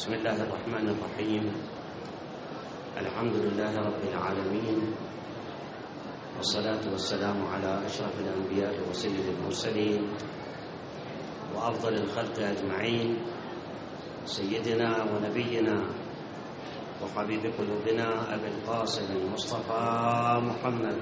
بسم الله الرحمن الرحيم. الحمد لله رب العالمين، والصلاة والسلام على أشرف الأنبياء وسيد المرسلين وأفضل الخلق أجمعين، سيدنا ونبينا وحبيب قلوبنا أبي القاسم المصطفى محمد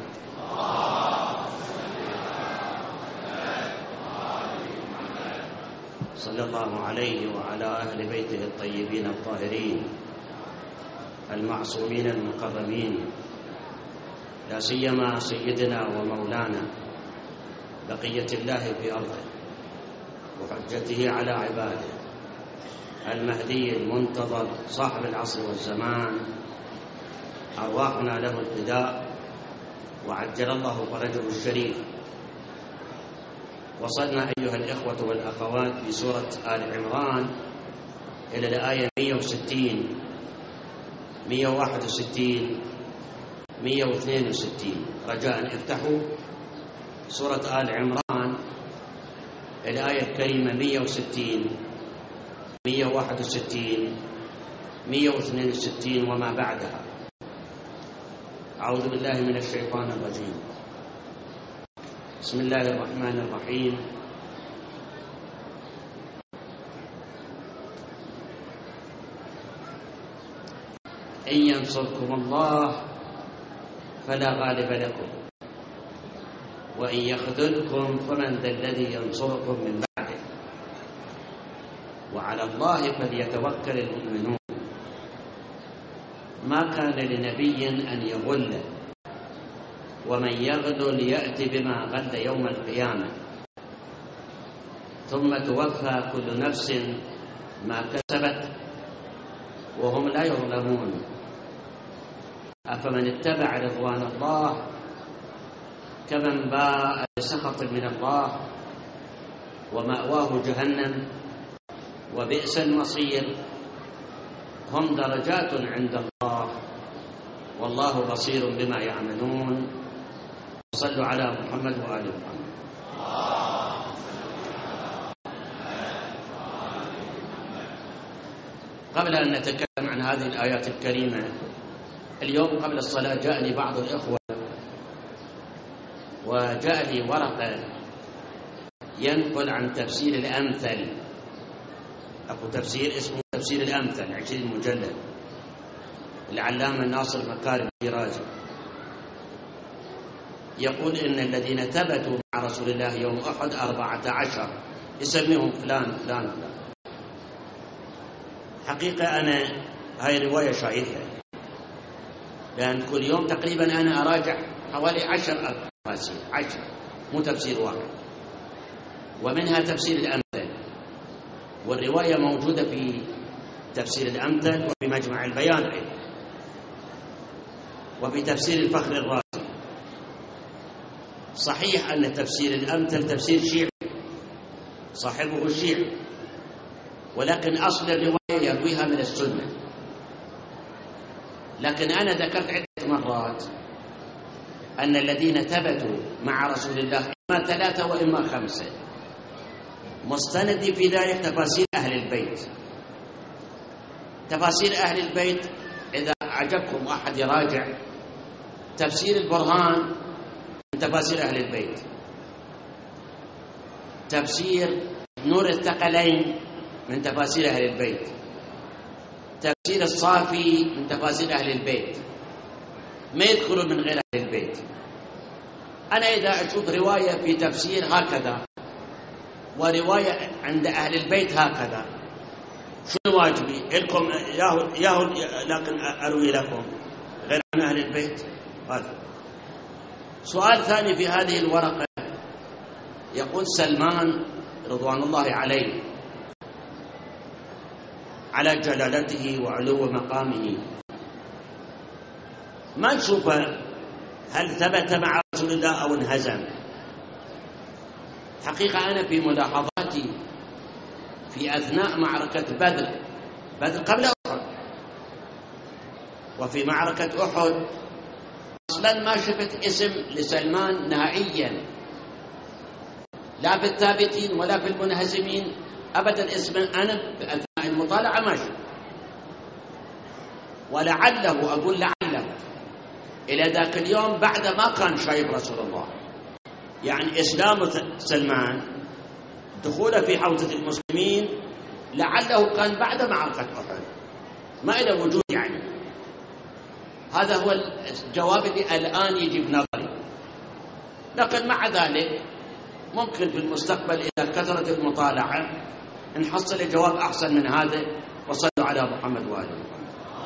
صلى الله عليه وعلى أهل بيته الطيبين الطاهرين المعصومين المكرمين، لا سيما سيدنا ومولانا بقية الله في أرضه وحجته على عباده المهدي المنتظر صاحب العصر والزمان، أرواحنا له الفداء وعجل الله فرجه الشريف. وصلنا أيها الإخوة والأخوات في سورة آل عمران إلى الآية 160 161 162. رجاء افتحوا سورة آل عمران الآية الكريمة 160 161 162 وما بعدها. أعوذ بالله من الشيطان الرجيم. بسم الله الرحمن الرحيم. إن ينصركم الله فلا غالب لكم، وإن يخذلكم فمن ذا الذي ينصركم من بعده، وعلى الله فليتوكل المؤمنون. ما كان لنبي أن يغل، ومن يغل يأتي بما غل يوم القيامة، ثم توفى كل نفس ما كسبت وهم لا يظلمون. أفمن اتبع رضوان الله كمن باء بسخط من الله ومأواه جهنم وبئس المصير. هم درجات عند الله والله بصير بما يعملون. صلوا على محمد وآل محمد. قبل أن نتكلم عن هذه الآيات الكريمة، اليوم قبل الصلاة جاءني بعض الإخوة وجاء لي ورقة ينقل عن تفسير الأمثل. أكو تفسير اسمه تفسير الأمثل 20 مجلد، العلامة ناصر مكارم الراجي يقول إن الذين ثبتوا مع رسول الله يوم أحد 14، يسميهم فلان فلان فلان. حقيقة أنا هاي رواية شايفها، لأن كل يوم تقريبا أنا أراجع حوالي 10 تفاسير، 10 مو تفسير واحد، ومنها تفسير الأمثل. والرواية موجودة في تفسير الأمثل وفي مجمع البيان أيضا، وفي تفسير الفخر الرازي. صحيح أن تفسير الأمثل تفسير شيعي صاحبه الشيعي، ولكن أصل الرواية يرويها من السنة. لكن أنا ذكرت عدة مرات أن الذين ثبتوا مع رسول الله إما 3 وإما 5. مستندي في ذلك تفاسير أهل البيت. تفاسير أهل البيت إذا عجبكم أحد يراجع تفسير البرهان من تفاسير أهل البيت، تفسير نور الثقلين من تفاسير أهل البيت، تفسير الصافي من تفاسير أهل البيت، ما يدخلون من غير أهل البيت. أنا إذا أشوف رواية في تفسير هكذا ورواية عند أهل البيت هكذا، شنو واجبي؟ لكم ياهو لكن أروي لكم غير عن أهل البيت. هذا سؤال ثاني في هذه الورقة. يقول سلمان رضوان الله عليه على جلالته وعلو مقامه، ما نشوفه هل ثبت مع رسول الله أو انهزم. حقيقة أنا في ملاحظاتي في أثناء معركة بدر قبل أحد، وفي معركة أحد أصلا ما شفت اسم لسلمان نهائيا، لا في الثابتين ولا في المنهزمين أبدا. اسم أنا بأثناء المطالعة ما شفت. ولعله، أقول لعله، إلى ذاك اليوم بعد ما كان شايف رسول الله. يعني إسلام سلمان، دخوله في حوزة المسلمين، لعله كان بعد معركة أحد، ما إلى وجود. يعني هذا هو الجواب اللي الآن يجي بنظري. لكن مع ذلك ممكن في المستقبل إذا كثرت المطالعة نحصل جواب أحسن من هذا. وصلوا على محمد وآله محمد.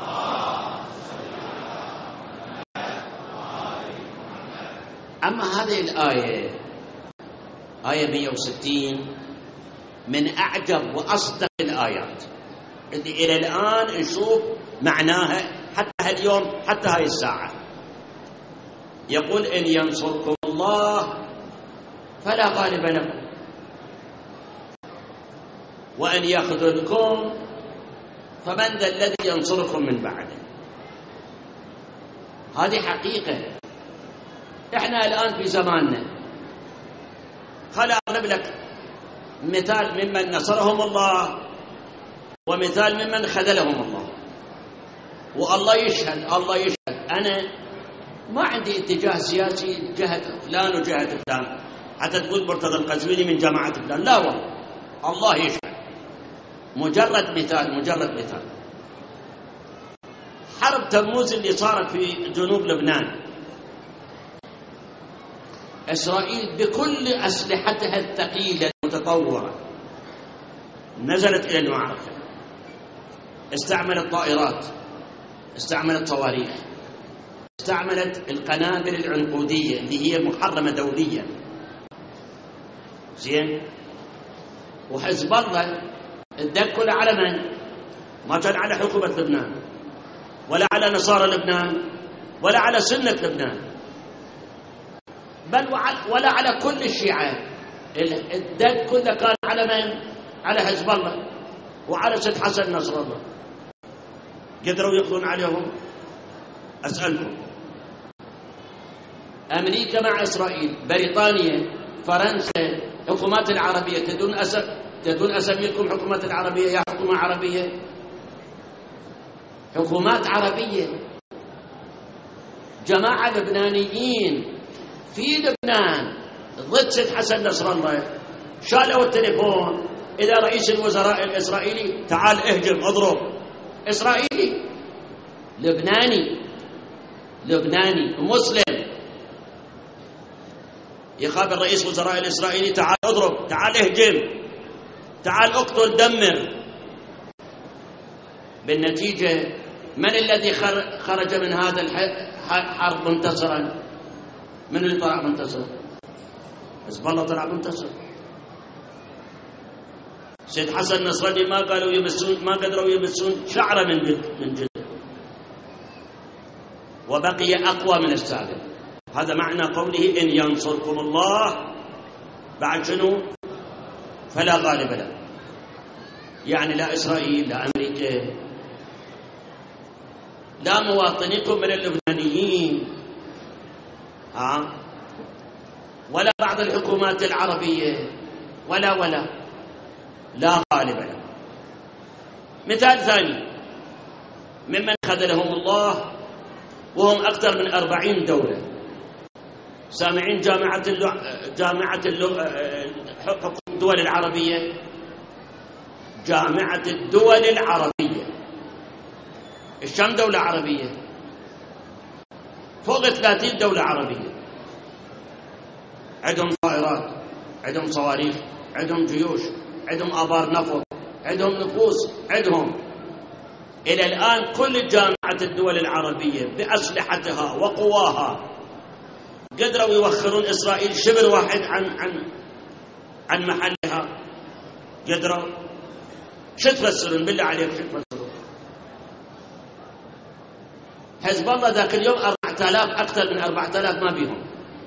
أما هذه الآية، آية 160، من أعجب وأصدق الآيات اللي إلى الآن نشوف معناها حتى اليوم، حتى هاي الساعة. يقول: إن ينصركم الله فلا غالب لكم، وإن يخذلكم فمن ذا الذي ينصركم من بعده. هذه حقيقة. إحنا الآن في زماننا، خليني أضرب لك مثال ممن نصرهم الله ومثال ممن خذلهم الله. والله يشهد، الله يشهد، أنا ما عندي اتجاه سياسي جهة فلان وجهة فلان حتى تقول مرتضى القزويني من جماعة فلان، لا والله، الله يشهد. مجرد مثال، حرب تموز اللي صارت في جنوب لبنان، إسرائيل بكل أسلحتها الثقيلة المتطورة نزلت إلى المعركة، استعملت طائرات، استعملت صواريخ، استعملت القنابل العنقودية اللي هي محرمة دوليا. زين. وحزب الله اتدخل على من؟ ما كان على حكومة لبنان، ولا على نصارى لبنان، ولا على سنة لبنان، بل ولا على كل الشيعة. الدق كله كان على من؟ على حزب الله وعلى سيد حسن نصر الله. قدروا يقضون عليهم؟ أسألكم. أمريكا مع إسرائيل، بريطانيا، فرنسا، حكومات العربية، تدون أسميكم حكومات العربية؟ يا حكومة عربية، حكومات عربية، جماعة لبنانيين في لبنان ضد سيد حسن نصر الله، شالوا التليفون إلى رئيس الوزراء الإسرائيلي: تعال اهجم اضرب. إسرائيلي، لبناني مسلم، يقابل رئيس وزراء الإسرائيلي: تعال اضرب، تعال اهجم، تعال اقتل، دمر. بالنتيجة من الذي خرج من هذا الحرب منتصرا؟ من اللي طلع منتصر؟ حزب الله طلع منتصر. سيد حسن نصر الله ما قدروا يمسون شعره من جده، وبقي أقوى من السابق. هذا معنى قوله: إن ينصركم الله، بعد شنو؟ فلا غالب له. يعني لا إسرائيل، لا أمريكا، لا مواطنيكم من اللبنانيين، ولا بعض الحكومات العربية، ولا لا غالب له. مثال ثاني ممن خذلهم الله وهم أكثر من 40 دولة. سامعين جامعة الدول العربية؟ جامعة الدول العربية، كم دولة عربية؟ فوق 30 دولة عربية. عندهم طائرات، عندهم صواريخ، عندهم جيوش، عندهم آبار نفط، عندهم نفوس، عندهم. إلى الآن كل جامعة الدول العربية بأسلحتها وقواها قدروا يوخرون إسرائيل شبر واحد عن محلها. قدروا. شو تفسرون بالله عليك؟ شو تفسرون؟ حزب الله ذاك اليوم 4000، أكثر من 4000 ما بيهم.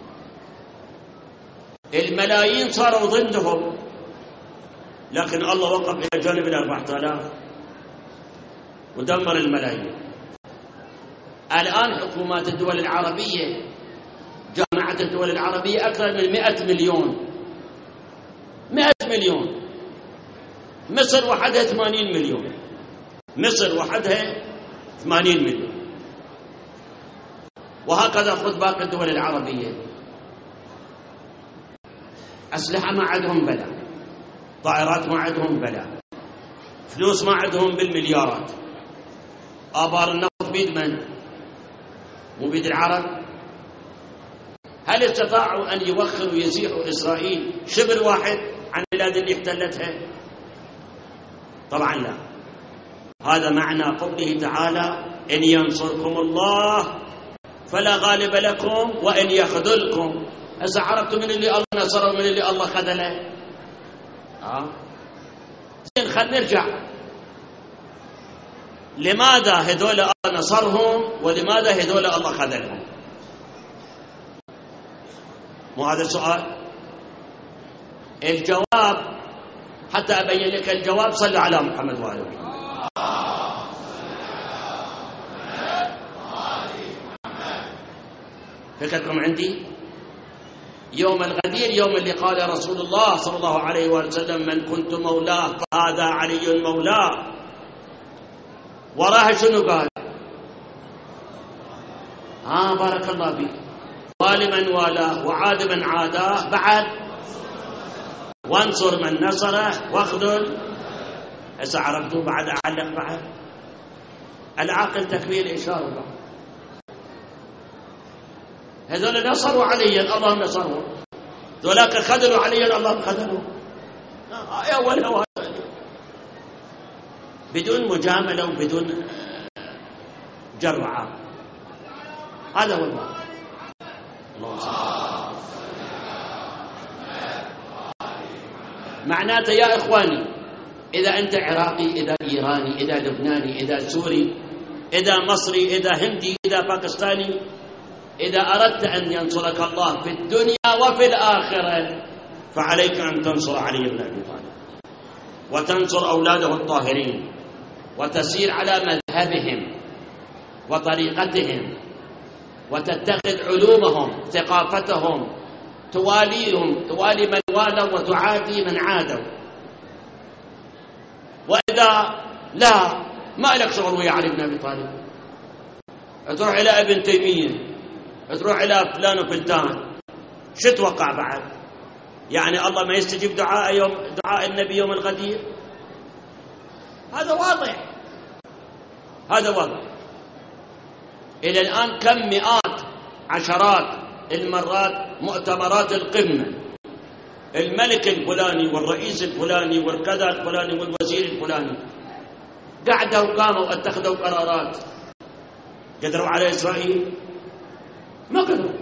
الملايين صاروا ضدهم، لكن الله وقف إلى جانب 4000 ودمر الملايين. الآن حكومات الدول العربية، جامعة الدول العربية، أكثر من 100 مليون. 100 مليون. مصر وحدها 80 مليون. مصر وحدها 80 مليون. وهكذا خذ باقي الدول العربية، أسلحة ما عندهم بلا، طائرات ما عندهم بلا، فلوس ما عندهم بالمليارات. آبار النفط بيد من؟ مو بيد العرب؟ هل استطاعوا أن يوخروا ويزيحوا إسرائيل شبر واحد عن البلاد اللي احتلتها؟ طبعا لا. هذا معنى قوله تعالى: إن ينصركم الله فلا غالب لكم وإن يخذلكم. هسه عرفتوا من اللي الله نصره ومن اللي الله خذله؟ زين، خلينا نرجع. لماذا هذول الله نصرهم ولماذا هذول الله خذلهم؟ مو هذا السؤال؟ الجواب، حتى أبين لك الجواب، صلوا على محمد وآله محمد. فكركم عندي يوم الغدير، يوم اللي قال رسول الله صلى الله عليه وسلم: من كنت مولاه فهذا علي مولاه. وراها شنو قال؟ بارك الله فيك. والي من والاه وعاد من عاداه، بعد وانصر من نصره واخذل. هسه عرفتوا؟ بعد أعلق بعد العاقل تكميل إشارة بعد. هذول نصروا عليا، الله نصرهم. ذولاك خذلوا عليا، الله خذلهم. أولا بدون مجاملة وبدون جرعة. هذا هو الواقع. معناته يا إخواني، إذا أنت عراقي، إذا إيراني، إذا لبناني، إذا سوري، إذا مصري، إذا هندي، إذا باكستاني، إذا أردت أن ينصرك الله في الدنيا وفي الآخرة فعليك أن تنصر علي بن أبي طالب، وتنصر أولاده الطاهرين، وتسير على مذهبهم وطريقتهم، وتتخذ علومهم، ثقافتهم، تواليهم، توالي من والوا وتعادي من عادوا. وإذا لا، ما لك شغل ويا علي بن أبي طالب، تروح إلى ابن تيمية، تروح إلى فلان وفلان، شو توقع بعد؟ يعني الله ما يستجيب دعاء النبي يوم الغدير؟ هذا واضح، هذا واضح. إلى الآن كم مئات عشرات المرات مؤتمرات القمة، الملك الفلاني والرئيس الفلاني والكذا الفلاني والوزير الفلاني قعدوا وقاموا اتخذوا قرارات. قدروا على إسرائيل؟ ما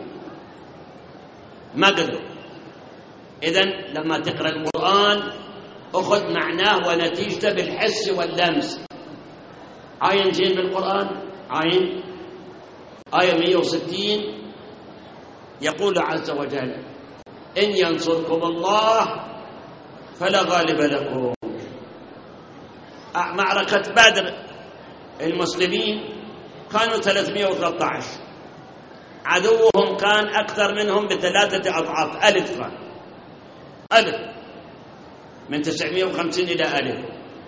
قدروا. إذن لما تقرأ القرآن أخذ معناه ونتيجته بالحس واللمس. عين زين بالقرآن، عين آية 160 يقول عز وجل: إن ينصركم الله فلا غالب لكم. معركة بدر المسلمين كانوا 313، عدوهم كان أكثر منهم ب3 أضعاف، ألف، من 950 إلى 1000.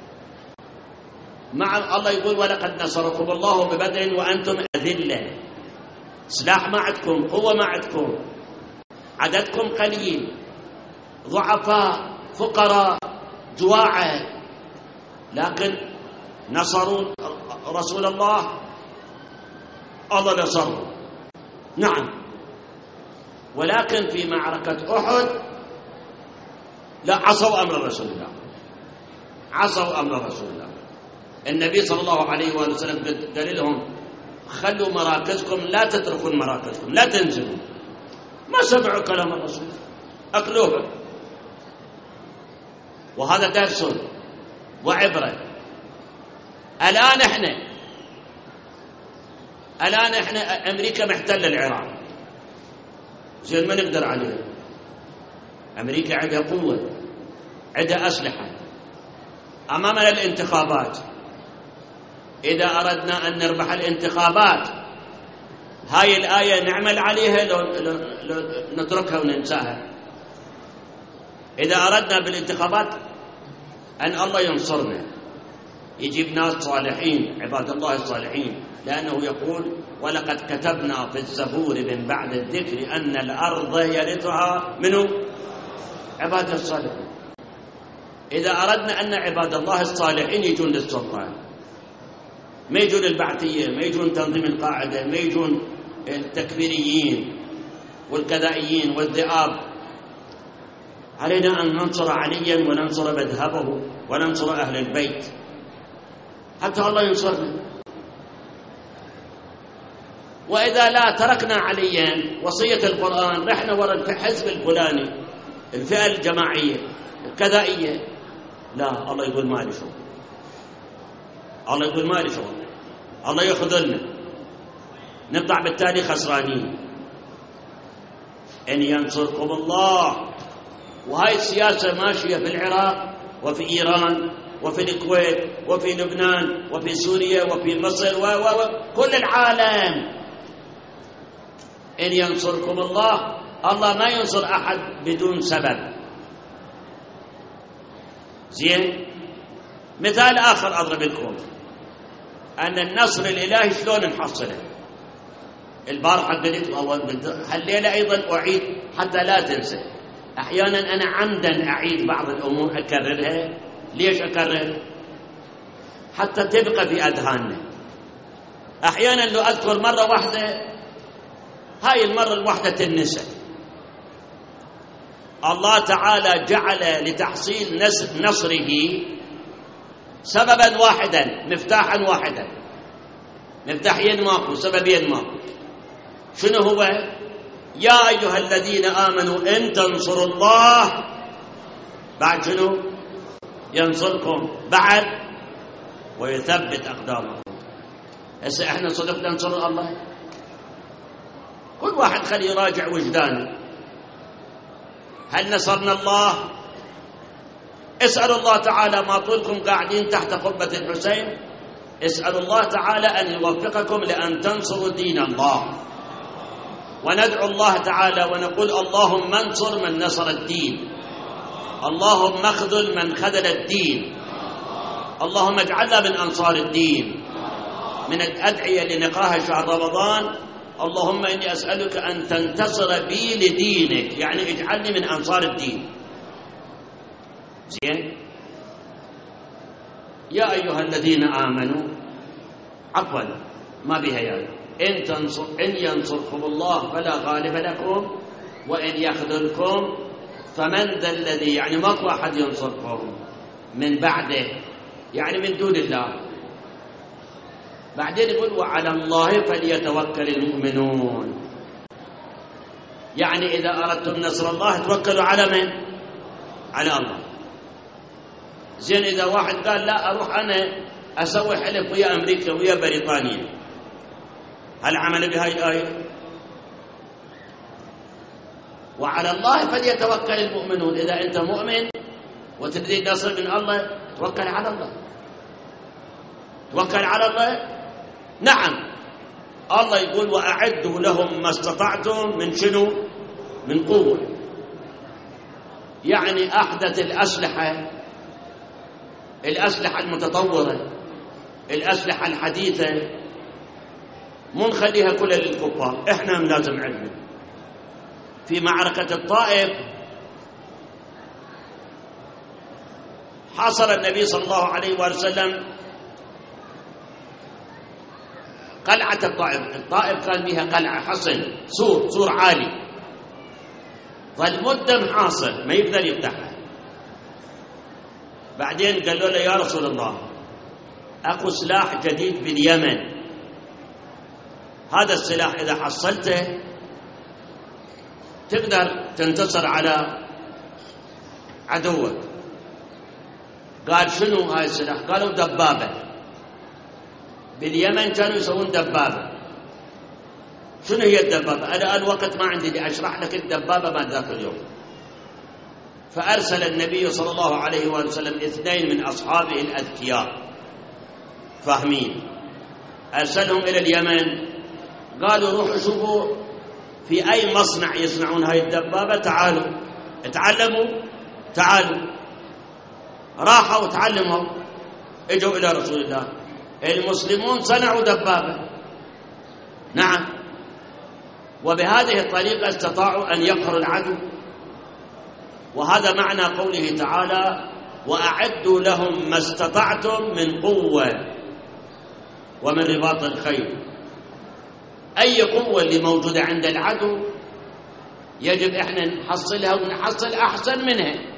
مع الله يقول: ولقد نصركم الله ببدر وأنتم أذلة. سلاح ما عندكم، قوة ما عندكم، عددكم قليل، ضعفاء، فقراء، جواعة، لكن نصروا رسول الله، الله نصره. نعم، ولكن في معركة أحد لا، عصوا أمر رسول الله، عصوا أمر رسول الله. النبي صلى الله عليه وآله وسلم قال لهم: خلوا مراكزكم، لا تتركون مراكزكم، لا تنزلوا. ما سمعوا كلام الرسول، أكلوها. وهذا درس وعبرة. الآن احنا أمريكا محتلة العراق، زين ما نقدر عليها. أمريكا عندها قوة، عندها أسلحة. أمامنا الانتخابات، إذا أردنا أن نربح الانتخابات، هاي الآية نعمل عليها لو نتركها وننساها؟ إذا أردنا بالانتخابات أن الله ينصرنا يجيب ناس صالحين عباد الله الصالحين، لأنه يقول ولقد كتبنا في الزبور من بعد الذكر أن الأرض يرثها منه عباد الصالحين. إذا أردنا أن عباد الله الصالحين يجون للسلطان، ما يجون البعثية، ما يجون تنظيم القاعدة، ما يجون التكفيريين والكذائيين والذئاب، علينا أن ننصر عليا وننصر مذهبه وننصر أهل البيت حتى الله ينصرنا. وإذا لا تركنا عليا وصية القرآن، رحنا وراء الحزب الفلاني، الفئة الجماعية الكذائية، لا، الله يقول ما لي شغل، الله يقول ما لي شغل، الله يخذلنا، نطلع بالتالي خسرانين. إن ينصركم الله. وهاي السياسة ماشية في العراق وفي إيران وفي الكويت وفي لبنان وفي سوريا وفي مصر وكل العالم. إن ينصركم الله، الله ما ينصر أحد بدون سبب. زين، مثال آخر أضرب لكم أن النصر الإلهي شلون نحصله. البارحة قلت هالليلة أيضا أعيد حتى لا تنسى. أحيانا أنا عمدا أعيد بعض الأمور أكررها. ليش أكرر؟ حتى تبقى في أذهاننا. أحيانا لو أذكر مرة واحدة، هاي المرة الواحدة تنسى. الله تعالى جعل لتحصيل نصره سببا واحدا، مفتاحا واحدا، مفتاحين ماكو، سببين ماكو. شنو هو؟ يا أيها الذين آمنوا إن تنصروا الله، بعد شنو؟ ينصركم، بعد ويثبت أقدامكم. هسه احنا صدق ننصر الله؟ كل واحد خليه يراجع وجدانه. هل نصرنا الله؟ اسألوا الله تعالى، ما طولكم قاعدين تحت قبة الحسين، اسألوا الله تعالى أن يوفقكم لأن تنصروا دين الله. وندعو الله تعالى ونقول اللهم انصر من نصر الدين، اللهم اخذل من خذل الدين، اللهم اجعلنا من أنصار الدين. من الأدعية اللي نقراها شهر رمضان: اللهم إني أسألك أن تنتصر بي لدينك، يعني اجعلني من أنصار الدين. زين؟ يا أيها الذين آمنوا، عفوا ما بها يعني، إن ينصركم الله فلا غالب لكم وإن يخذلكم فمن ذا الذي، يعني ماكو أحد ينصركم من بعده، يعني من دون الله. بعدين يقول وعلى الله فليتوكل المؤمنون، يعني إذا أردتم نصر الله توكلوا على من؟ على الله. زين، إذا واحد قال لا أروح أنا أسوي حلف ويا أمريكا ويا بريطانيا، هل عمل بهاي الآية؟ وعلى الله فليتوكل المؤمنون. إذا أنت مؤمن وتريد نصر من الله توكل على الله، توكل على الله. نعم، الله يقول وأعدوا لهم ما استطعتم من شنو؟ من قوة. يعني أحدث الأسلحة المتطورة، الأسلحة الحديثة، مو نخليها كلها للكفار، إحنا لازم علم. في معركة الطائف حاصر النبي صلى الله عليه وسلم قلعة الطائف كان بها قلعة حصن، سور عالي، ظل مدة محاصر ما يقدر يفتحها. بعدين قالوا له يا رسول الله أكو سلاح جديد باليمن، هذا السلاح إذا حصلته تقدر تنتصر على عدوك. قال شنو هاي السلاح؟ قالوا دبابة. باليمن كانوا يسوون دبابة. شنو هي الدبابة؟ أنا الوقت ما عندي لأشرح لك الدبابة بعد ذاك اليوم. فأرسل النبي صلى الله عليه وسلم 2 من أصحابه الأذكياء فاهمين، أرسلهم إلى اليمن، قالوا روحوا شوفوا في أي مصنع يصنعون هاي الدبابة، تعالوا اتعلموا، تعالوا. راحوا وتعلموا، اجوا إلى رسول الله، المسلمون صنعوا دبابة، نعم، وبهذه الطريقة استطاعوا أن يقهروا العدو. وهذا معنى قوله تعالى: وأعدوا لهم ما استطعتم من قوة ومن رباط الخيل. أي قوة اللي موجودة عند العدو يجب إحنا نحصلها ونحصل أحسن منها.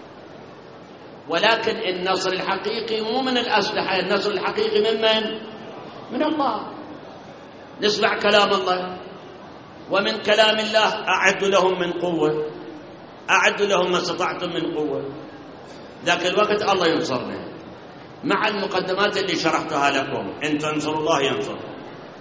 ولكن النصر الحقيقي مو من الأسلحة، النصر الحقيقي من؟ من الله. نسمع كلام الله، ومن كلام الله: أعدوا لهم من قوة، أعدوا لهم ما استطعتم من قوة. ذاك الوقت الله ينصرنا مع المقدمات اللي شرحتها لكم. إن تنصروا الله ينصركم.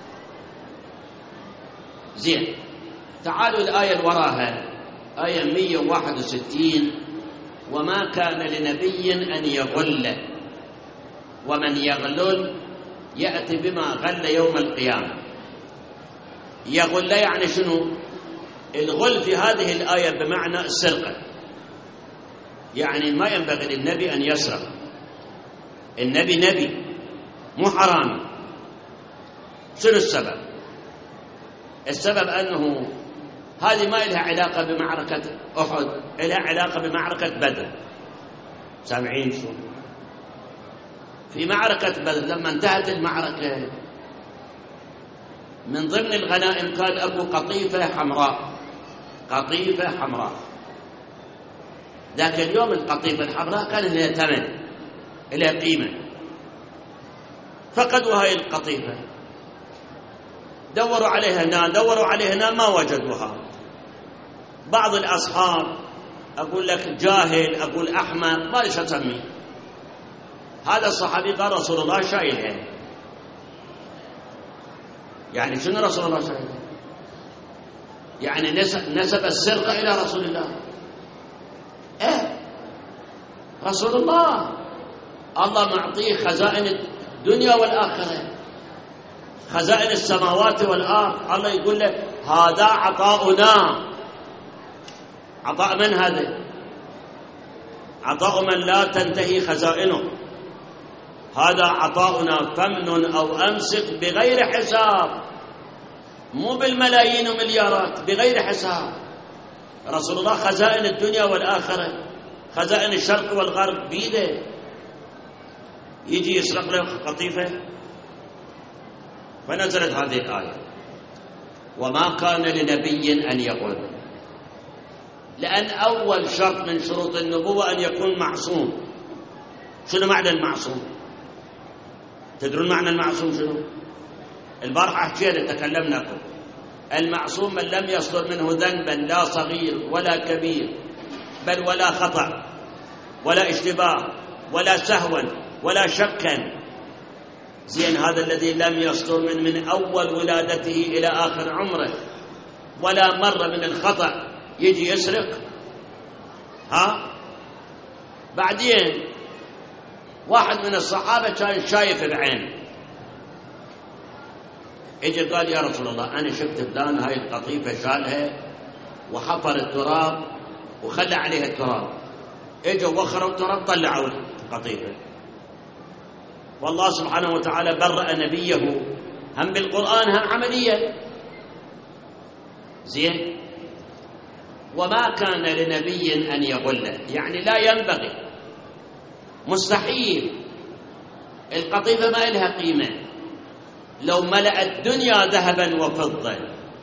زين، تعالوا الآية اللي وراها، آية 161: وما كان لنبي أن يغل ومن يغلل يأتي بما غل يوم القيامة. يغل يعني شنو؟ الغل في هذه الآية بمعنى السرقة، يعني ما ينبغي للنبي أن يسرق. النبي نبي مو حرامي. شنو السبب؟ السبب أنه هذه ما لها علاقة بمعركة أحد، لها علاقة بمعركة بدر. سامعين شو؟ في معركة بدر لما انتهت المعركة من ضمن الغنائم كان أبو قطيفة حمراء، قطيفة حمراء. ذاك اليوم القطيفة الحمراء كان لها ثمن، لها قيمة. فقدوا هاي القطيفة، دوروا عليها هنا، دوروا عليها هنا، ما وجدوها. بعض الأصحاب، أقول لك جاهل، أقول أحمق، ما ليش أسميه، هذا الصحابي قال: رسول الله شايلها. يعني شنو رسول الله شايلها؟ يعني نسب السرقة إلى رسول الله. رسول الله معطيه خزائن الدنيا والآخرة، خزائن السماوات والأرض. الله يقول له: هذا عطاؤنا. عطاء من هذا؟ عطاء من لا تنتهي خزائنه. هذا عطاؤنا، فمن أو أمسك بغير حساب، مو بالملايين ومليارات، بغير حساب. رسول الله خزائن الدنيا والآخرة، خزائن الشرق والغرب بيده. يجي يسرق له قطيفة. فنزلت هذه الآية: وما كان لنبي أن يغل. لأن أول شرط من شروط النبوة أن يكون معصوم. شنو معنى المعصوم؟ تدرون معنى المعصوم شنو؟ البارحة حكينا تكلمناكم. المعصوم من لم يصدر منه ذنبا، لا صغير ولا كبير، بل ولا خطأ ولا اشتباه ولا سهوا ولا شكا. زين، هذا الذي لم يصدر من أول ولادته إلى آخر عمره ولا مرة من الخطأ يجي يسرق. بعدين واحد من الصحابة كان شايف العين، اجى قال: يا رسول الله، أنا شفت فلان هاي القطيفة شالها وحفر التراب وخلى عليها التراب. اجوا وخروا التراب، طلعوا القطيفة. والله سبحانه وتعالى برأ نبيه هم بالقرآن هم عمليا. زين، وما كان لنبي أن يغل، يعني لا ينبغي، مستحيل. القطيفة ما لها قيمة لو ملأ الدنيا ذهبا وفضة،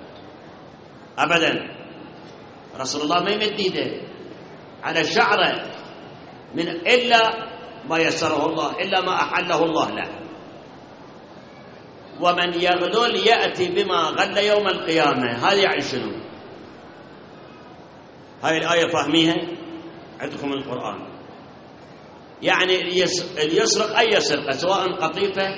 أبدا. رسول الله ما يمد يده على شعره من إلا ما يسره الله، إلا ما أحله الله له. ومن يغلل يأتي بما غل يوم القيامة. هذا يعني شنو؟ هاي الآية فاهميها عندكم القرآن. يعني اللي يسرق أي سرقة، سواء قطيفة،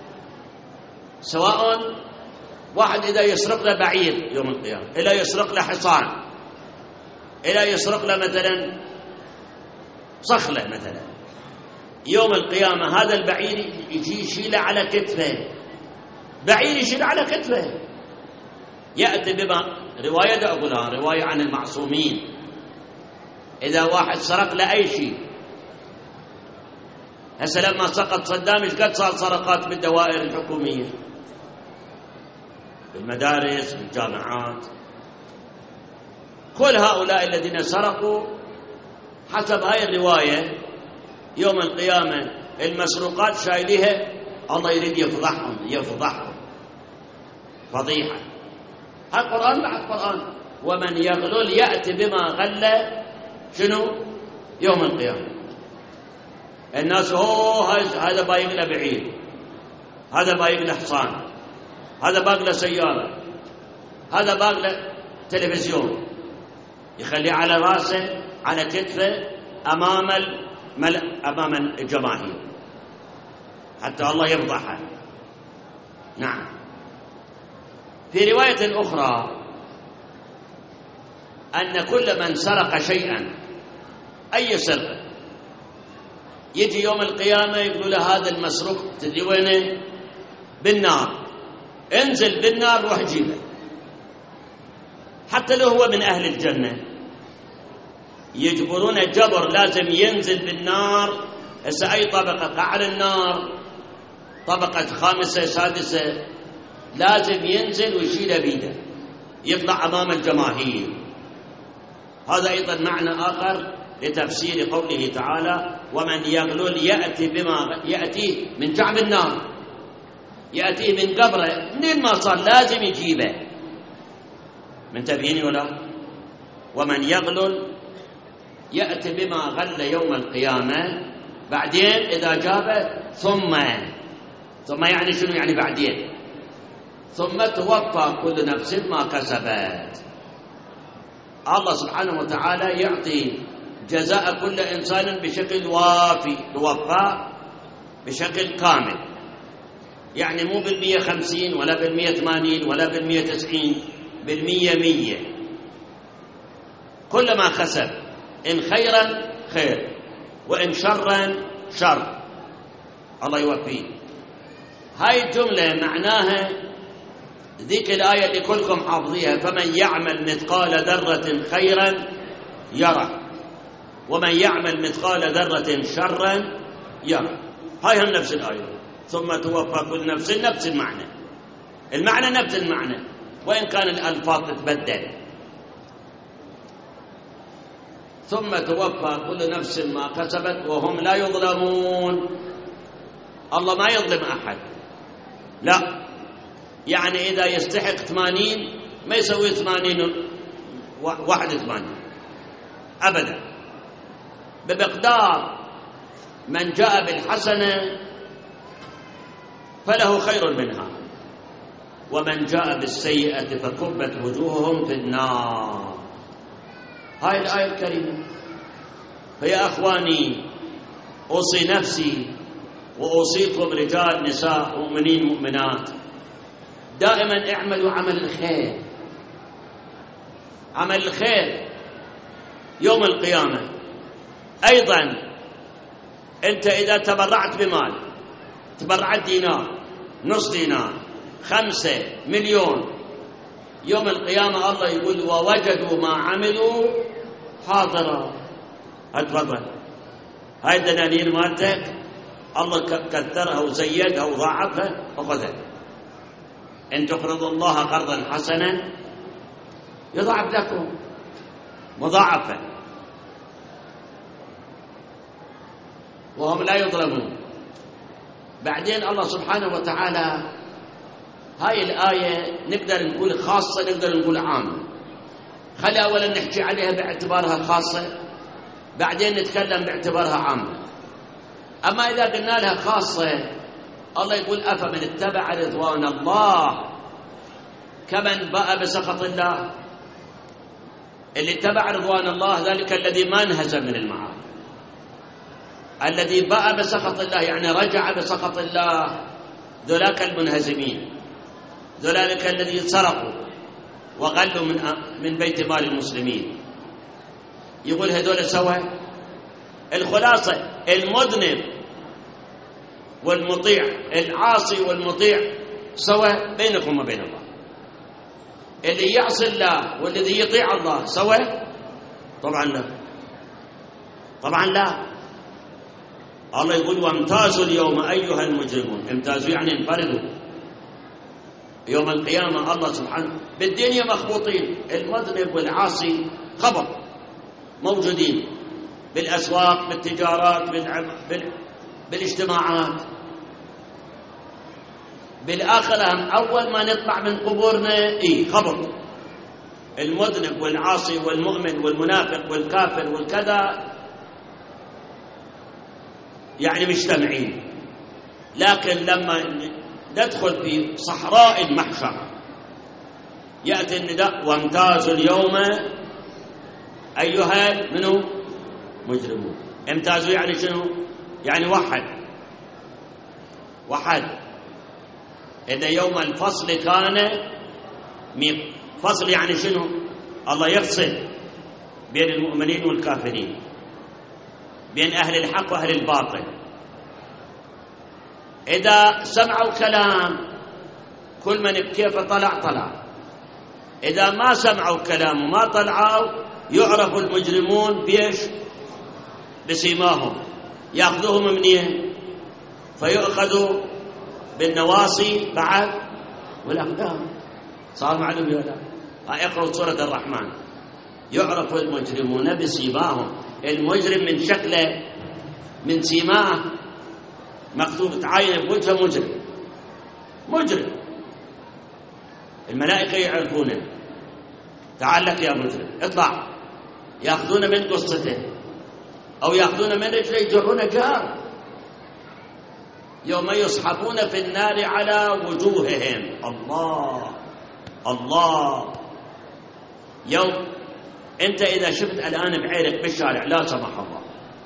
سواء واحد إذا يسرق له بعير يوم القيامة، إلا يسرق له حصان، إلا يسرق له مثلا صخلة مثلا، يوم القيامة هذا البعير يجي يشيله على كتفه، بعير يشيله على كتفه. يأتي بما رواية أقولها، رواية عن المعصومين، إذا واحد سرق له أي شيء هسه لما سقط صدام ايش قد صار سرقات بالدوائر الحكومية، بالمدارس، بالجامعات. كل هؤلاء الذين سرقوا حسب هاي الرواية يوم القيامة المسروقات شايليها، الله يريد يفضحهم فضيحة. القرآن بعد قرآن، ومن يغلل يأتي بما غل شنو يوم القيامة. الناس هذا بايق له بعيد، هذا بايق له حصان، هذا بايق له سيارة، هذا بايق له تلفزيون، يخليه على راسه على كتفه أمام الجماهير حتى الله يفضحه. نعم. في رواية أخرى أن كل من سرق شيئا، أي سرقة، يجي يوم القيامة يقولوا له هذا المسروق تدري وينه؟ بالنار، انزل بالنار روح جيبه. حتى لو هو من أهل الجنة يجبرون جبر، لازم ينزل بالنار. هسه أي طبقة قعر النار، طبقة خامسة سادسة، لازم ينزل ويشيله بيده يطلع أمام الجماهير. هذا أيضا معنى آخر لتفسير قوله تعالى ومن يغلل يأتي من كعب النار، يأتي من قبره، منين ما صار لازم يجيبه. منتبهين ولا؟ ومن يغلل يأتي بما غل يوم القيامة. بعدين إذا جابه ثم يعني شنو؟ يعني بعدين ثم توفى كل نفس ما كسبت. الله سبحانه وتعالى يعطي جزاء كل إنسان بشكل وافي، توفى بشكل كامل، يعني مو 150 ولا 180 ولا 190، 100 كل ما كسب، إن خيرا خير وإن شرا شر، الله يوفيه. هاي الجملة معناها ذيك الآية اللي كلكم حافظيها فمن يعمل مثقال ذرة خيرا يره ومن يعمل مثقال ذرة شرا يره. هاي هم نفس الآية. ثم توفى كل نفس المعنى، نفس المعنى وإن كان الألفاظ تتبدل. ثم توفى كل نفس ما كسبت وهم لا يظلمون. الله ما يظلم أحد، لا، يعني إذا يستحق 80 ما يسوي 81 أبدا، بمقدار من جاء بالحسنة فله خير منها ومن جاء بالسيئة فكبت وجوههم في النار. هاي الآية الكريمة. فيا أخواني أوصي نفسي وأوصيكم رجال نساء مؤمنين مؤمنات، دائما اعملوا عمل الخير، عمل الخير يوم القيامة. أيضا أنت إذا تبرعت بمال، تبرعت دينار، نص دينار، 5 مليون، يوم القيامة الله يقول ووجدوا ما عملوا حاضرا. اتفضل هاي الدنانير مالتك الله كثرها وزيدها وضاعفها وخذها. إن تقرضوا الله قرضا حسنا يضاعف لكم مضاعفا وهم لا يظلمون. بعدين الله سبحانه وتعالى هاي الآية نقدر نقول خاصة، نقدر نقول عامة. خلي أولا نحكي عليها باعتبارها خاصة، بعدين نتكلم باعتبارها عامة. أما إذا قلنا لها خاصة، الله يقول أفمن اتبع رضوان الله كمن باء بسخط الله. اللي اتبع رضوان الله ذلك الذي ما انهزم من المعاصي، الذي باء بسخط الله يعني رجع بسخط الله، ذولاك المنهزمين، ذولاك الذين سرقوا وغلوا من بيت مال المسلمين. يقول هذول سوا. الخلاصة المذنب والمطيع، العاصي والمطيع سوا بينكم وبين الله. اللي يعصي الله والذي يطيع الله سوا؟ طبعا لا، طبعا لا. الله يقول وامتازوا اليوم أيها المجرمون. امتازوا يعني انفردوا. يوم القيامة الله سبحانه بالدنيا مخبوطين، المذنب والعاصي خبط موجودين بالأسواق، بالتجارات، بالاجتماعات. بالآخرة أول ما نطلع من قبورنا خبط المذنب والعاصي والمؤمن والمنافق والكافر والكذا يعني مجتمعين. لكن لما ندخل في صحراء المحشر يأتي النداء وامتازوا اليوم أيها منو مجرمون. امتازوا يعني شنو؟ يعني وحد. إذا يوم الفصل كان فصل يعني شنو؟ الله يفصل بين المؤمنين والكافرين، بين أهل الحق وأهل الباطل. إذا سمعوا كلام كل من بكيف طلع. إذا ما سمعوا كلام وما طلعوا يعرف المجرمون بيش؟ بسيماهم. يأخذوهم منين؟ فيؤخذوا بالنواصي بعد والأقدام. صار معلوم يا لا؟ اقرأوا سورة الرحمن. يعرف المجرمون بسيماهم. المجرم من شكله من سيماه مكتوب تعاين بوجهه مجرم. الملائكة يعرفونه. تعال لك يا مجرم اطلع. يأخذون من قصته أو يأخذون من رجله يجرون جار. يوم يصحبون في النار على وجوههم. الله. يوم أنت إذا شفت الآن بعينك بالشارع لا سمح الله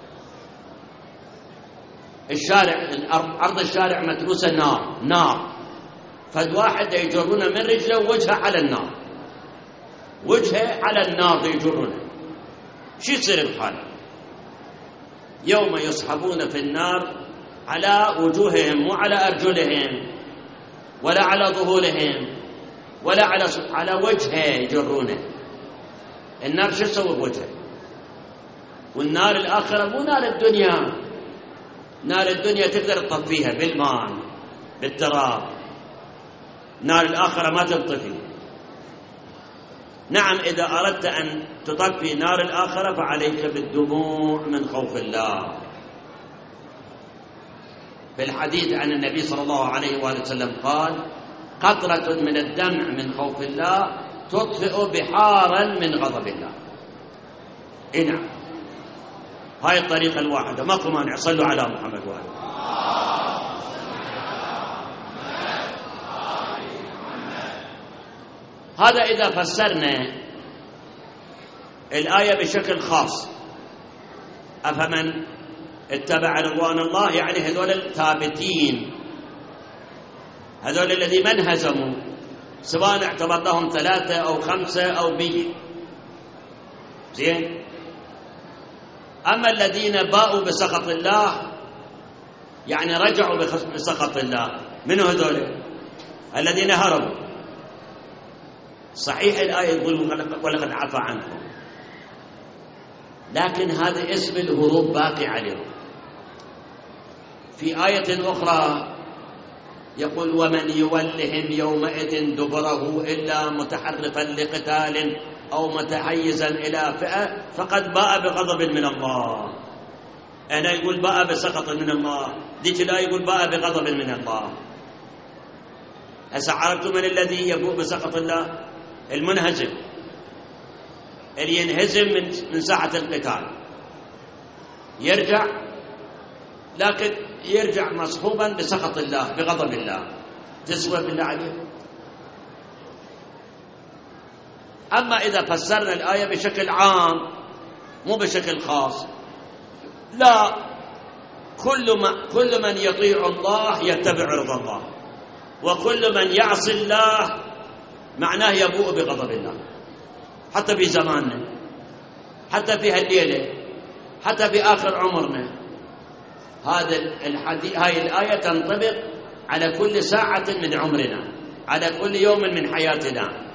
الشارع أرض الشارع متروسة نار فد واحد يجرونه من رجله ووجهه على النار، وجهه على النار يجرونه، شو يصير الحال؟ يوم يصحبون في النار على وجوههم مو على أرجلهم ولا على ظهورهم ولا على وجهه يجرونه. النار شو تسوي بوجهه؟ والنار الآخرة مو نار الدنيا. نار الدنيا تقدر تطفيها بالماء بالتراب، نار الآخرة ما تنطفي. نعم إذا أردت أن تطفي نار الآخرة فعليك بالدموع من خوف الله. في الحديث عن النبي صلى الله عليه وآله وسلم قال قطرة من الدمع من خوف الله تطفئ بحارا من غضب الله. نعم هاي الطريقة الواحدة ماكو مانع. صلوا على محمد وآله. هذا إذا فسرنا الآية بشكل خاص. أفمن اتبع رضوان الله يعني هذول الثابتين، هذول الذين من هزموا سواء اعتبرناهم 3 أو 5 أو 100 زين. أما الذين باءوا بسخط الله يعني رجعوا بسخط الله، من هذول؟ الذين هربوا. صحيح الآية يقول ولقد عفا عنكم، لكن هذا اسم الهروب باقي عليهم. في آية أخرى يقول ومن يولهم يومئذ دبره إلا متحرفا لقتال أو متحيزا إلى فئة فقد باء بغضب من الله. أنا يقول باء بسخط من الله، ديك لا يقول باء بغضب من الله. هسه عرفتم من الذي يبوء بسخط الله؟ المنهزم، اللي ينهزم من ساعة القتال يرجع، لكن يرجع مصحوبا بسخط الله بغضب الله. تسوى بالله عليه. أما إذا فسرنا الآية بشكل عام مو بشكل خاص، لا، كل من يطيع الله يتبع رضا الله، وكل من يعصي الله معناه يبوء بغضب الله. حتى في زماننا، حتى في هالليلة، حتى في آخر عمرنا، هاي الآية تنطبق على كل ساعة من عمرنا، على كل يوم من حياتنا.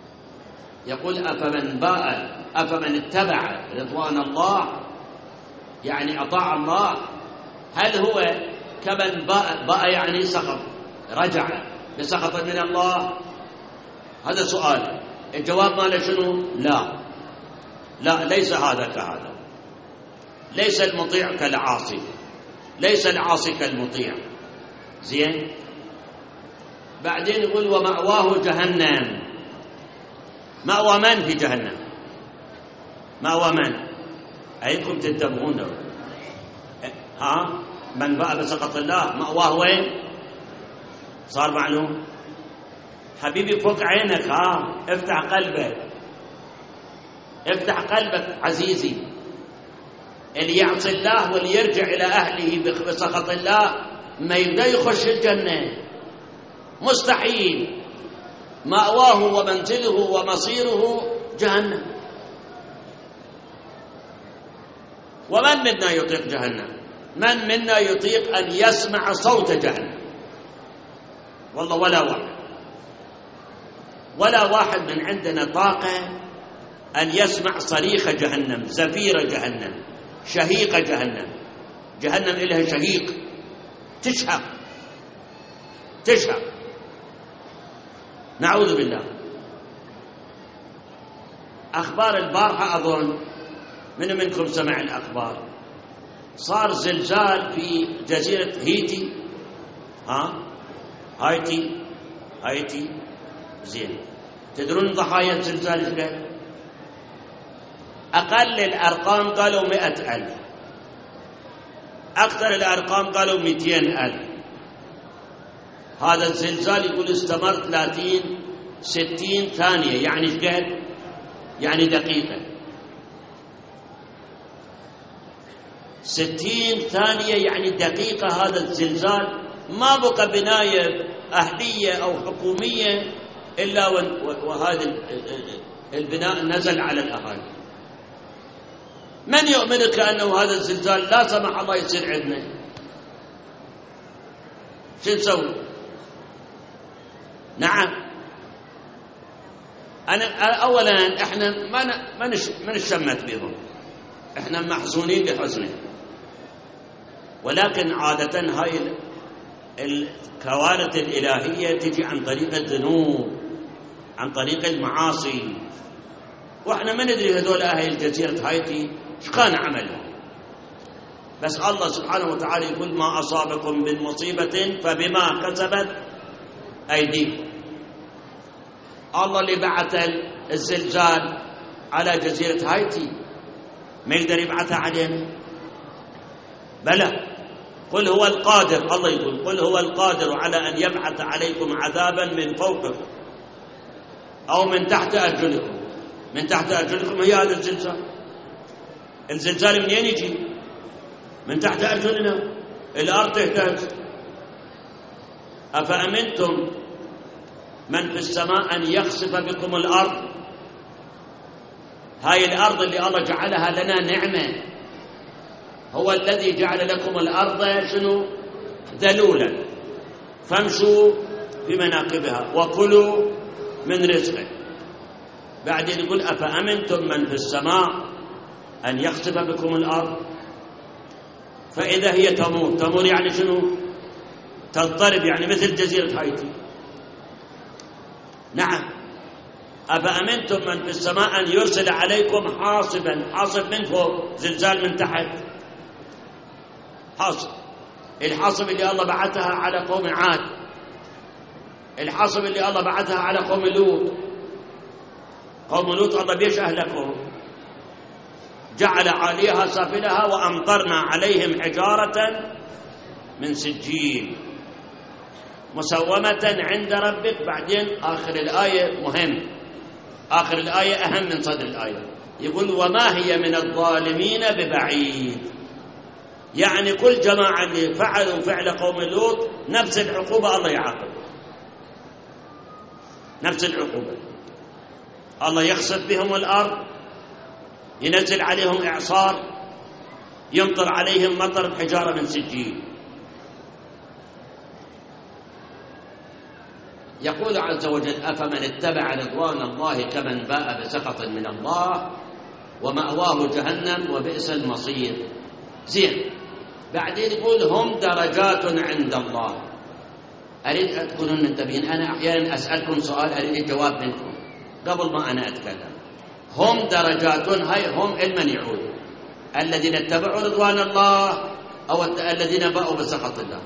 يقول أفمن اتبع رضوان الله يعني أطاع الله، هل هو كمن باء يعني سخط رجع بسخط من الله؟ هذا سؤال. الجواب ماله شنو؟ لا، ليس هذا كهذا، ليس المطيع كالعاصي، ليس العاصي كالمطيع. زين. بعدين يقول ومأواه جهنم. مأوى من في جهنم؟ مأوى من؟ أيكم تنتبهون له؟ من باء بسخط الله مأواه وين؟ صار معلوم؟ حبيبي فوق عينك، افتح قلبك، افتح قلبك عزيزي. اللي يعصي الله واللي يرجع إلى أهله بسخط الله ما يبدأ يخش الجنة، مستحيل. مأواه ومنزله ومصيره جهنم. ومن منا يطيق جهنم؟ من منا يطيق أن يسمع صوت جهنم؟ والله ولا واحد من عندنا طاقة أن يسمع صريخ جهنم، زفير جهنم، شهيق جهنم. جهنم إلها شهيق، تشهق. نعوذ بالله. أخبار البارحة أظن من منكم سمع الأخبار، صار زلزال في جزيرة هايتي. زين. تدرون ضحايا الزلزال ايش قال؟ أقل الأرقام قالوا 100,000، أكثر الأرقام قالوا 200,000. هذا الزلزال يقول استمر 30-60 ثانية، يعني ايش قال؟ يعني دقيقة. 60 ثانية يعني دقيقة. هذا الزلزال ما بقى بناية أهلية أو حكومية إلا وهذا البناء نزل على الأهالي. من يؤمنك أنه هذا الزلزال لا سمح الله يصير عندنا؟ شو نسوي؟ نعم. أولا إحنا ما نشمت بهم، إحنا محزونين بحزنه، ولكن عادة هاي الكوارث الإلهية تجي عن طريق الذنوب، عن طريق المعاصي. وإحنا ما ندري هذول أهل جزيرة هايتي إيش كان عملهم. بس الله سبحانه وتعالى يقول ما أصابكم من مصيبة فبما كسبت أيديكم. الله اللي بعث الزلزال على جزيرة هايتي ما يقدر يبعثها علينا؟ بلى. قل هو القادر، الله يقول قل هو القادر على أن يبعث عليكم عذابا من فوقكم أو من تحت أرجلكم. من تحت أرجلكم هي هذا الزلزال. الزلزال منين يجي؟ من تحت أرجلنا. الأرض تهتز. أفأمنتم من في السماء أن يخسف بكم الأرض. هاي الأرض اللي الله جعلها لنا نعمة. هو الذي جعل لكم الأرض شنو؟ ذلولا فامشوا في مناكبها وكلوا من رزقه. بعدين يقول أفأمنتم من في السماء أن يخسف بكم الأرض فإذا هي تمور. تمور يعني شنو؟ تضطرب، يعني مثل جزيرة هايتي. نعم. أفأمنتم من في السماء أن يرسل عليكم حاصبا. حاصب من فوق، زلزال من تحت. حاصب. الحاصب اللي الله بعثها على قوم عاد، الحاصب اللي الله بعثها على قوم لوط. قوم لوط الله بيش أهلكهم؟ جعل عاليها سافلها وأمطرنا عليهم حجارة من سجيل مسومة عند ربك. بعدين آخر الآية مهم، آخر الآية أهم من صدر الآية. يقول وما هي من الظالمين ببعيد. يعني كل جماعة اللي فعلوا فعل قوم لوط نفس العقوبة الله يعاقب، نفس العقوبة. الله يخسف بهم الأرض، ينزل عليهم إعصار، يمطر عليهم مطر بحجارة من سجيل. يقول عز وجل أفمن اتبع رضوان الله كمن باء بسخط من الله ومأواه جهنم وبئس المصير. زين. بعدين يقول هم درجات عند الله. أريد أن تكونوا منتبهين، أنا أحيانا أسألكم سؤال أريد الجواب منكم قبل ما أنا أتكلم. هم درجات، هاي هم لمن يعود؟ الذين اتبعوا رضوان الله أو الذين باءوا بسخط الله؟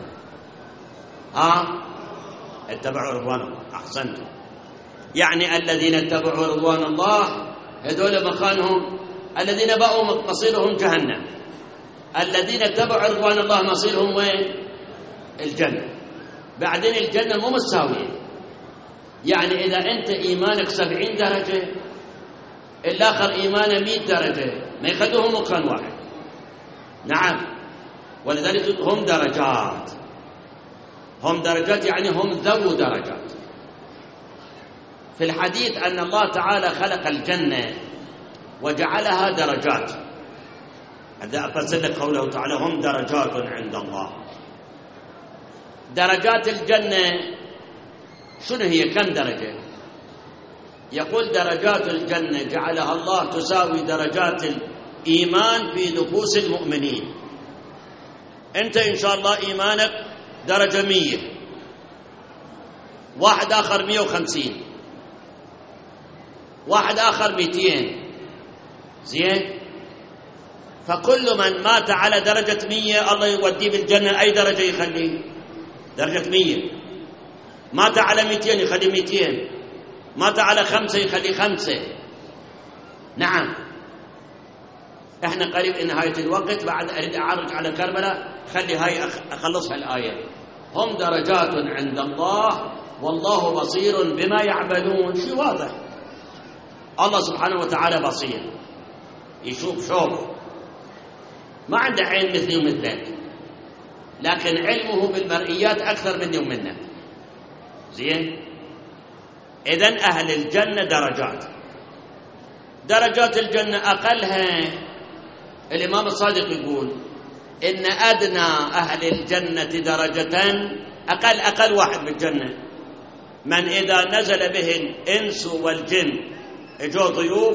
اتبعوا رضوان الله. أحسنتم. يعني الذين اتبعوا رضوان الله هذول مكانهم، الذين باءوا مصيرهم جهنم، الذين اتبعوا رضوان الله مصيرهم وين؟ الجنة. بعدين الجنة مو مساوية، يعني إذا أنت إيمانك 70 درجة الآخر إيمانه 100 درجة ما يخلوهم مكان واحد. نعم، ولذلك هم درجات. هم درجات يعني هم ذو درجات. في الحديث أن الله تعالى خلق الجنة وجعلها درجات. هذا أفسر لك قوله تعالى هم درجات عند الله. درجات الجنة شنو هي؟ كم درجة؟ يقول درجات الجنة جعلها الله تساوي درجات الإيمان في نفوس المؤمنين. أنت إن شاء الله إيمانك درجة 100، واحد آخر 150، واحد آخر 200. زين؟ فكل من مات على درجة 100 الله يوديه بالجنة. أي درجة يخليه؟ درجة 100. مات على 200 يخليه 200، مات على 5 يخليه 5. نعم. احنا قريب نهاية الوقت، بعد أريد أعرج على كربلاء، خلي هاي أخلصها الآية. هم درجات عند الله والله بصير بما يعملون. شيء واضح، الله سبحانه وتعالى بصير، يشوف شوف، ما عنده عين مثلي ومثلك، لكن علمه بالمرئيات أكثر مني ومنك. زين؟ إذن أهل الجنة درجات. درجات الجنة أقلها الإمام الصادق يقول إن أدنى أهل الجنة درجة، أقل واحد بالجنة من إذا نزل به الإنس والجن اجوا ضيوف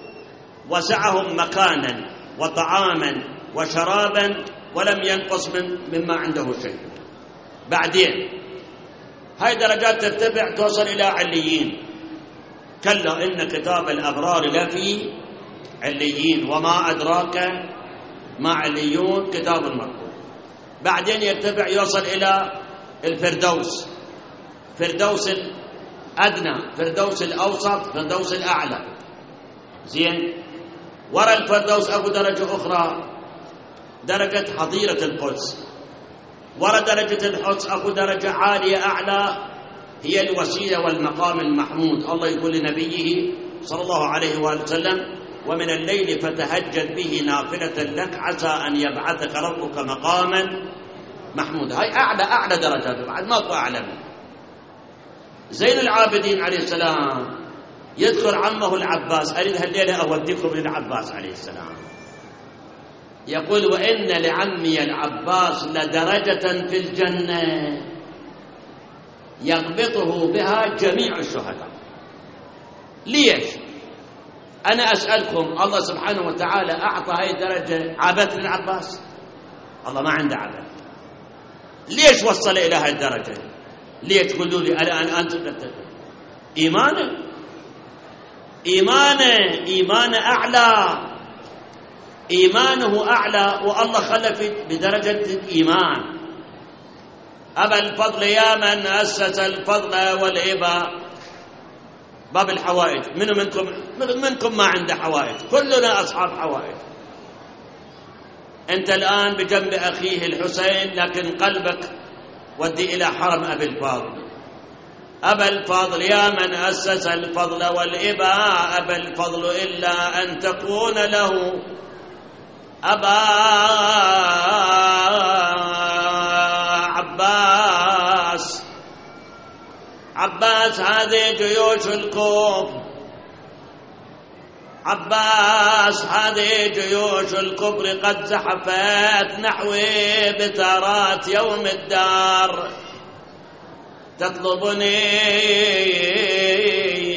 وسعهم مكانا وطعاما وشرابا ولم ينقص مما عنده شيء. بعدين هاي درجات ترتفع توصل إلى عليين. كلا إن كتاب الأبرار لفي عليين وما أدراك ما عليون كتاب مرقوم. بعدين يرتفع يوصل إلى الفردوس، فردوس الأدنى، فردوس الأوسط، فردوس الأعلى. زين؟ وراء الفردوس أبو درجة أخرى درجة حظيرة القدس. وراء درجة القدس أبو درجة عالية أعلى هي الوسيلة والمقام المحمود. الله يقول لنبيه صلى الله عليه وآله وسلم ومن الليل فتهجد به نافلة لك عسى أن يبعثك ربك مقاما محمودا. هاي أعلى درجات، بعد ماكو أعلى منه. زين العابدين عليه السلام يذكر عمه العباس، أريد هالليلة أوديكم للعباس عليه السلام. يقول وإن لعمي العباس لدرجة في الجنة يغبطه بها جميع الشهداء. ليش؟ أنا أسألكم، الله سبحانه وتعالى أعطى هاي الدرجة عبث للعباس؟ الله ما عنده عبث. ليش وصل إلى هاي الدرجة؟ ليش تقولوا لي أنتم إيمانه أعلى، إيمانه أعلى، والله خلى بدرجة الإيمان. أبا الفضل يا من أسس الفضل والإباء. باب الحوائج، منكم ما عنده حوائج؟ كلنا أصحاب حوائج. أنت الآن بجنب أخيه الحسين لكن قلبك ودي إلى حرم أبي الفضل. أبا الفضل يا من أسس الفضل والإباء، أبا الفضل إلا أن تكون له أبا عباس هذه جيوش الكفر، عباس هذه جيوش الكفر قد زحفت نحوي بثارات يوم الدار، تطلبني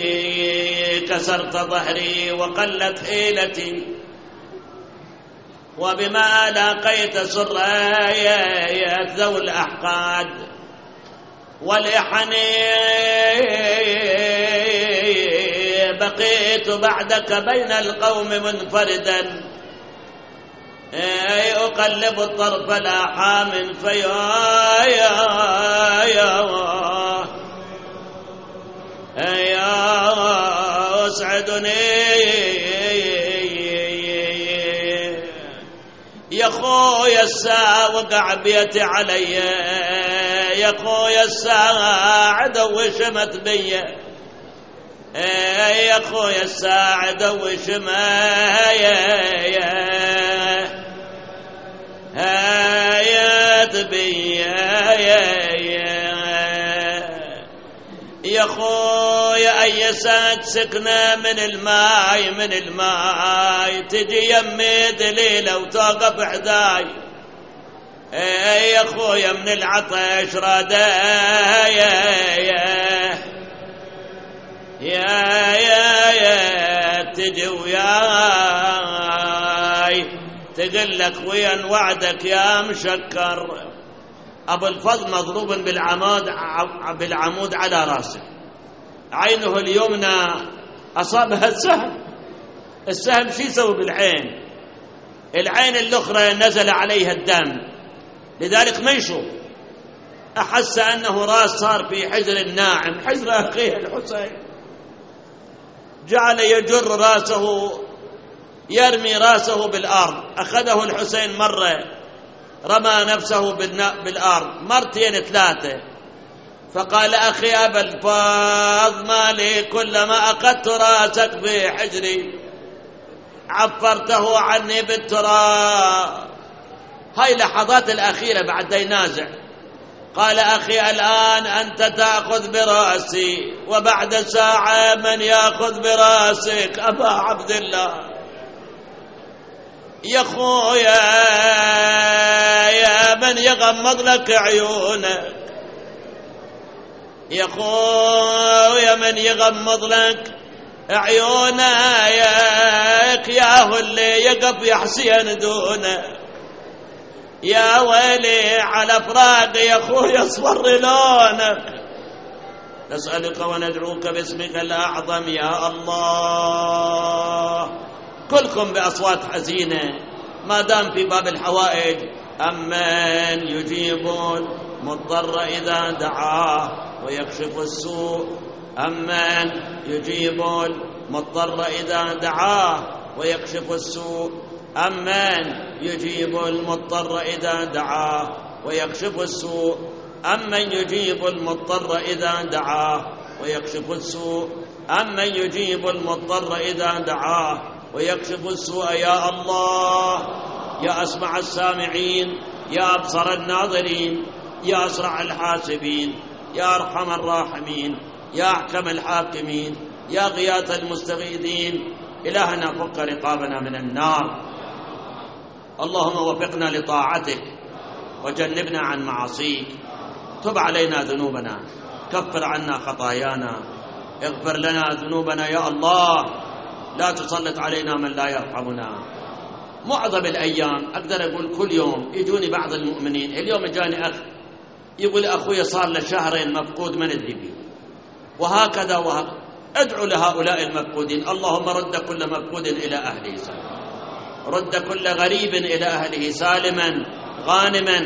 كسرت ظهري وقلت حيلتي، وبما لاقيت سريت ذوي الأحقاد والإحني بقيت بعدك بين القوم منفردا أقلب الطرف لاحا من فيا أسعدني يا خويا الساعة وقع بيتي علي يا خويا الساعة عدو شمت بي يا خويا الساعة عدو شمت بي يا خويا أي ساعة سكنة من الماي تجي يمي دليلة وتوقف حداي يا خويا من العطش راداي يا تجي وياي تقلك وين وعدك يا مشكر. أبو الفضل مضروب بالعمود على راسه، عينه اليمنى أصابها السهم شو يسوي بالعين؟ العين الأخرى نزل عليها الدم، لذلك ما يشوف. أحس أنه راس صار في حجر الناعم، حجر أخيه الحسين، جعل يجر راسه يرمي راسه بالأرض. أخذه الحسين مرة رمى نفسه بالأرض مرتين ثلاثة، فقال أخي أبا الفاض ما لي كلما أخذت راسك في حجري عفرته عني بالتراب. هاي لحظات الأخيرة بعد ينازع. قال أخي الآن أنت تأخذ برأسي وبعد ساعة من يأخذ برأسك؟ أبا عبد الله يا خويا يا من يغمض لك عيونك، يا خويا من يغمض لك عيونك، يا هو اللي يقف يا حسين دونك. يا ويلي على فراقي يا خويا اصفر لونك. نسألك وندعوك باسمك الأعظم يا الله. كلكم بأصوات حزينة ما دام في باب الحوائج. أمن يجيب المضطر إذا دعاه ويكشف السوء، أمن يجيب المضطر إذا دعاه ويكشف السوء، أمن يجيب المضطر إذا دعاه ويكشف السوء، أمن يجيب المضطر إذا دعاه ويكشف السوء، أمن يجيب المضطر إذا دعاه ويكشف السوء. يا الله يا أسمع السامعين، يا أبصر الناظرين، يا أسرع الحاسبين، يا أرحم الراحمين، يا أحكم الحاكمين، يا غياث المستغيثين. إلهنا فك رقابنا من النار. اللهم وفقنا لطاعتك وجنبنا عن معاصيك. تب علينا ذنوبنا، كفر عنا خطايانا، اغفر لنا ذنوبنا يا الله. لا تسلط علينا من لا يرحمنا. معظم الأيام أقدر أقول كل يوم يجوني بعض المؤمنين. اليوم جاني أخ يقول أخوي صار له شهرين مفقود ما ندري به، وهكذا أدعو لهؤلاء المفقودين. اللهم رد كل مفقود إلى أهله سالما، رد كل غريب إلى أهله سالما غانما.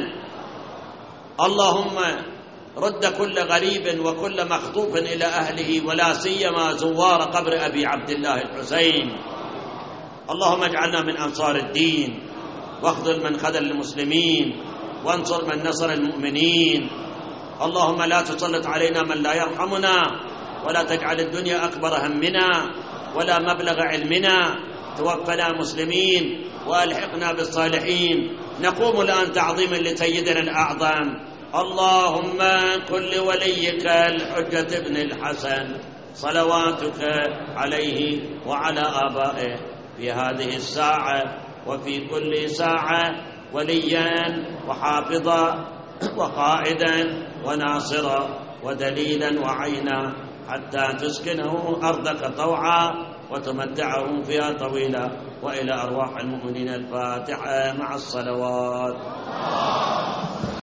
اللهم رد كل غريب وكل مخطوف إلى أهله، ولا سيما زوار قبر أبي عبد الله الحسين. اللهم اجعلنا من أنصار الدين، واخذل من خذل المسلمين، وانصر من نصر المؤمنين. اللهم لا تسلط علينا من لا يرحمنا، ولا تجعل الدنيا أكبر همنا ولا مبلغ علمنا. توفنا مسلمين وألحقنا بالصالحين. نقوم الآن تعظيما لسيدنا الأعظم. اللهم كن لوليك الحجة ابن الحسن صلواتك عليه وعلى آبائه في هذه الساعة وفي كل ساعة وليا وحافظا وقائدا وناصرا ودليلا وعينا، حتى تسكنه أرضك طوعا وتمتعهم فيها طويلا، وإلى أرواح المؤمنين الفاتحة مع الصلوات.